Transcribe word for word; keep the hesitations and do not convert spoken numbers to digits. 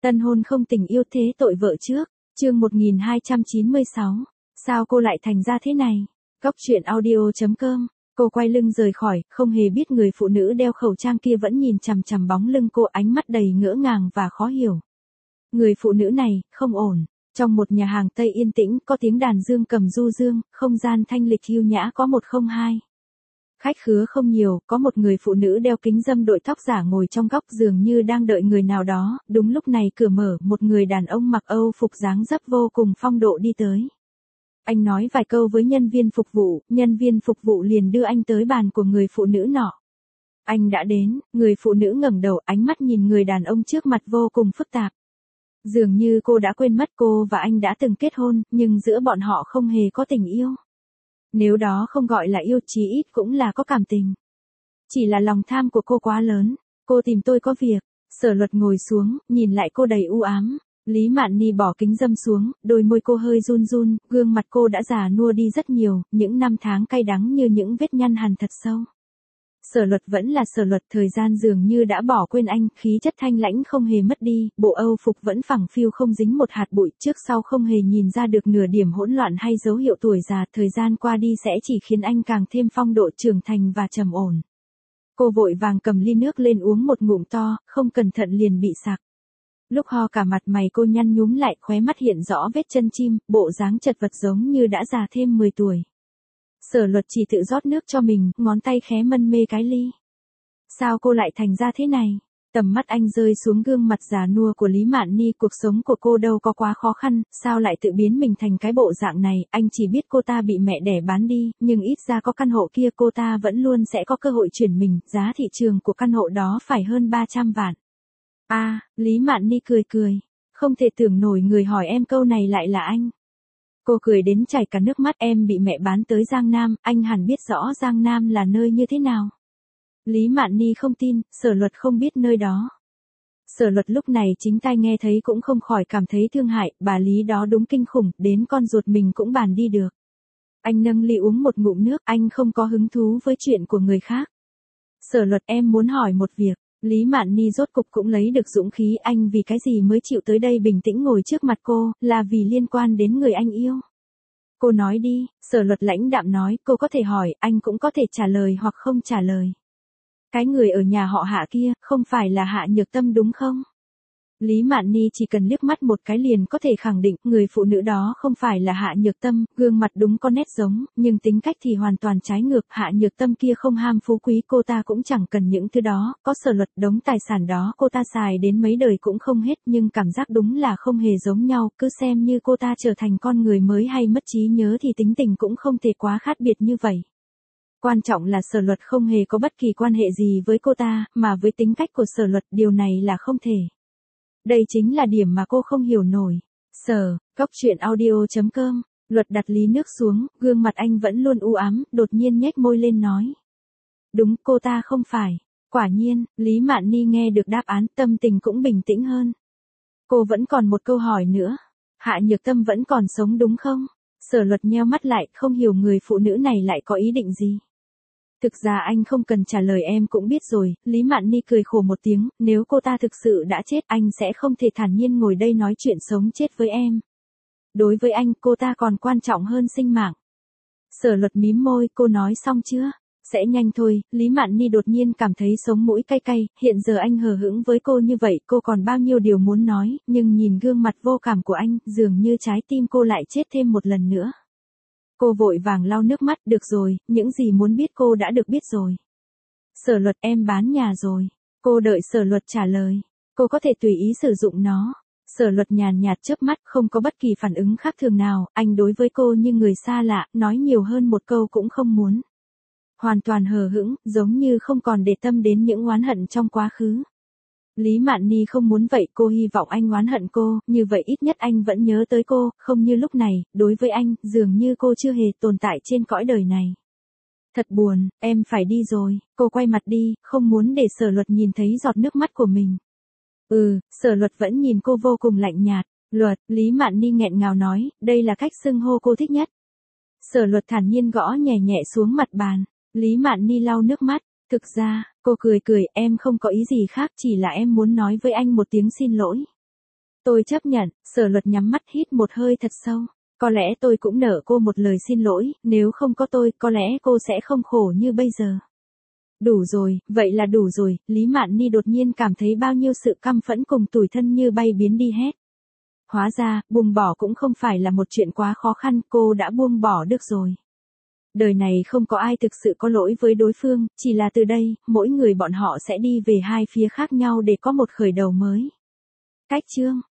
Tân hôn không tình yêu thế tội vợ trước, chương một nghìn hai trăm chín mươi sáu. Sao cô lại thành ra thế này? Góc truyện audio.com. Cô quay lưng rời khỏi, không hề biết người phụ nữ đeo khẩu trang kia vẫn nhìn chằm chằm bóng lưng cô, ánh mắt đầy ngỡ ngàng và khó hiểu. Người phụ nữ này, không ổn. Trong một nhà hàng Tây yên tĩnh, có tiếng đàn dương cầm du dương, không gian thanh lịch yêu nhã có một không hai. Khách khứa không nhiều, có một người phụ nữ đeo kính râm đội tóc giả ngồi trong góc dường như đang đợi người nào đó. Đúng lúc này cửa mở, một người đàn ông mặc Âu phục dáng dấp vô cùng phong độ đi tới. Anh nói vài câu với nhân viên phục vụ, nhân viên phục vụ liền đưa anh tới bàn của người phụ nữ nọ. Anh đã đến, người phụ nữ ngẩng đầu, ánh mắt nhìn người đàn ông trước mặt vô cùng phức tạp. Dường như cô đã quên mất cô và anh đã từng kết hôn, nhưng giữa bọn họ không hề có tình yêu. Nếu đó không gọi là yêu, chí ít cũng là có cảm tình. Chỉ là lòng tham của cô quá lớn. Cô tìm tôi có việc. Sở Luật ngồi xuống, nhìn lại cô đầy u ám. Lý Mạn Ni bỏ kính râm xuống, đôi môi cô hơi run run, gương mặt cô đã già nua đi rất nhiều, những năm tháng cay đắng như những vết nhăn hằn thật sâu. Sở Luật vẫn là Sở Luật, thời gian dường như đã bỏ quên anh, khí chất thanh lãnh không hề mất đi, bộ Âu phục vẫn phẳng phiu không dính một hạt bụi, trước sau không hề nhìn ra được nửa điểm hỗn loạn hay dấu hiệu tuổi già, thời gian qua đi sẽ chỉ khiến anh càng thêm phong độ trưởng thành và trầm ổn. Cô vội vàng cầm ly nước lên uống một ngụm to, không cẩn thận liền bị sặc. Lúc ho cả mặt mày cô nhăn nhúm lại, khóe mắt hiện rõ vết chân chim, bộ dáng chật vật giống như đã già thêm mười tuổi. Sở Luật chỉ tự rót nước cho mình, ngón tay khé mân mê cái ly. Sao cô lại thành ra thế này? Tầm mắt anh rơi xuống gương mặt già nua của Lý Mạn Ni, cuộc sống của cô đâu có quá khó khăn, sao lại tự biến mình thành cái bộ dạng này, anh chỉ biết cô ta bị mẹ đẻ bán đi, nhưng ít ra có căn hộ kia cô ta vẫn luôn sẽ có cơ hội chuyển mình, giá thị trường của căn hộ đó phải hơn ba trăm vạn. A, à, Lý Mạn Ni cười cười, không thể tưởng nổi người hỏi em câu này lại là anh. Cô cười đến chảy cả nước mắt, em bị mẹ bán tới Giang Nam, anh hẳn biết rõ Giang Nam là nơi như thế nào. Lý Mạn Ni không tin, Sở Luật không biết nơi đó. Sở Luật lúc này chính tai nghe thấy cũng không khỏi cảm thấy thương hại, bà Lý đó đúng kinh khủng, đến con ruột mình cũng bàn đi được. Anh nâng ly uống một ngụm nước, anh không có hứng thú với chuyện của người khác. Sở Luật, em muốn hỏi một việc. Lý Mạn Ni rốt cục cũng lấy được dũng khí, anh vì cái gì mới chịu tới đây bình tĩnh ngồi trước mặt cô, là vì liên quan đến người anh yêu. Cô nói đi, Sở Luật lãnh đạm nói, cô có thể hỏi, anh cũng có thể trả lời hoặc không trả lời. Cái người ở nhà họ Hạ kia, không phải là Hạ Nhược Tâm đúng không? Lý Mạn Ni chỉ cần liếc mắt một cái liền có thể khẳng định, người phụ nữ đó không phải là Hạ Nhược Tâm, gương mặt đúng có nét giống, nhưng tính cách thì hoàn toàn trái ngược, Hạ Nhược Tâm kia không ham phú quý, cô ta cũng chẳng cần những thứ đó, có Sở Luật, đống tài sản đó cô ta xài đến mấy đời cũng không hết, nhưng cảm giác đúng là không hề giống nhau, cứ xem như cô ta trở thành con người mới hay mất trí nhớ thì tính tình cũng không thể quá khác biệt như vậy. Quan trọng là Sở Luật không hề có bất kỳ quan hệ gì với cô ta, mà với tính cách của Sở Luật điều này là không thể. Đây chính là điểm mà cô không hiểu nổi. Sở, góc truyện audio.com, Luật đặt ly nước xuống, gương mặt anh vẫn luôn u ám, đột nhiên nhếch môi lên nói. Đúng, cô ta không phải. Quả nhiên, Lý Mạn Ni nghe được đáp án, tâm tình cũng bình tĩnh hơn. Cô vẫn còn một câu hỏi nữa. Hạ Nhược Tâm vẫn còn sống đúng không? Sở Luật nheo mắt lại, không hiểu người phụ nữ này lại có ý định gì. Thực ra anh không cần trả lời, em cũng biết rồi. Lý Mạn Ni cười khổ một tiếng, nếu cô ta thực sự đã chết anh sẽ không thể thản nhiên ngồi đây nói chuyện sống chết với em. Đối với anh, cô ta còn quan trọng hơn sinh mạng. Sở Luật mím môi, cô nói xong chưa? Sẽ nhanh thôi. Lý Mạn Ni đột nhiên cảm thấy sống mũi cay cay, hiện giờ anh hờ hững với cô như vậy, cô còn bao nhiêu điều muốn nói, nhưng nhìn gương mặt vô cảm của anh, dường như trái tim cô lại chết thêm một lần nữa. Cô vội vàng lau nước mắt, được rồi, những gì muốn biết cô đã được biết rồi. Sở Luật, em bán nhà rồi. Cô đợi Sở Luật trả lời. Cô có thể tùy ý sử dụng nó. Sở Luật nhàn nhạt chớp mắt, không có bất kỳ phản ứng khác thường nào, anh đối với cô như người xa lạ, nói nhiều hơn một câu cũng không muốn. Hoàn toàn hờ hững, giống như không còn để tâm đến những oán hận trong quá khứ. Lý Mạn Ni không muốn vậy, cô hy vọng anh oán hận cô, như vậy ít nhất anh vẫn nhớ tới cô, không như lúc này, đối với anh, dường như cô chưa hề tồn tại trên cõi đời này. Thật buồn, em phải đi rồi, cô quay mặt đi, không muốn để Sở Luật nhìn thấy giọt nước mắt của mình. Ừ, Sở Luật vẫn nhìn cô vô cùng lạnh nhạt. Luật, Lý Mạn Ni nghẹn ngào nói, đây là cách xưng hô cô thích nhất. Sở Luật thản nhiên gõ nhẹ nhẹ xuống mặt bàn. Lý Mạn Ni lau nước mắt. Thực ra, cô cười cười, em không có ý gì khác, chỉ là em muốn nói với anh một tiếng xin lỗi. Tôi chấp nhận, Sở Luật nhắm mắt hít một hơi thật sâu. Có lẽ tôi cũng nợ cô một lời xin lỗi, nếu không có tôi, có lẽ cô sẽ không khổ như bây giờ. Đủ rồi, vậy là đủ rồi, Lý Mạn Ni đột nhiên cảm thấy bao nhiêu sự căm phẫn cùng tủi thân như bay biến đi hết. Hóa ra, buông bỏ cũng không phải là một chuyện quá khó khăn, cô đã buông bỏ được rồi. Đời này không có ai thực sự có lỗi với đối phương, chỉ là từ đây, mỗi người bọn họ sẽ đi về hai phía khác nhau để có một khởi đầu mới. Cách chương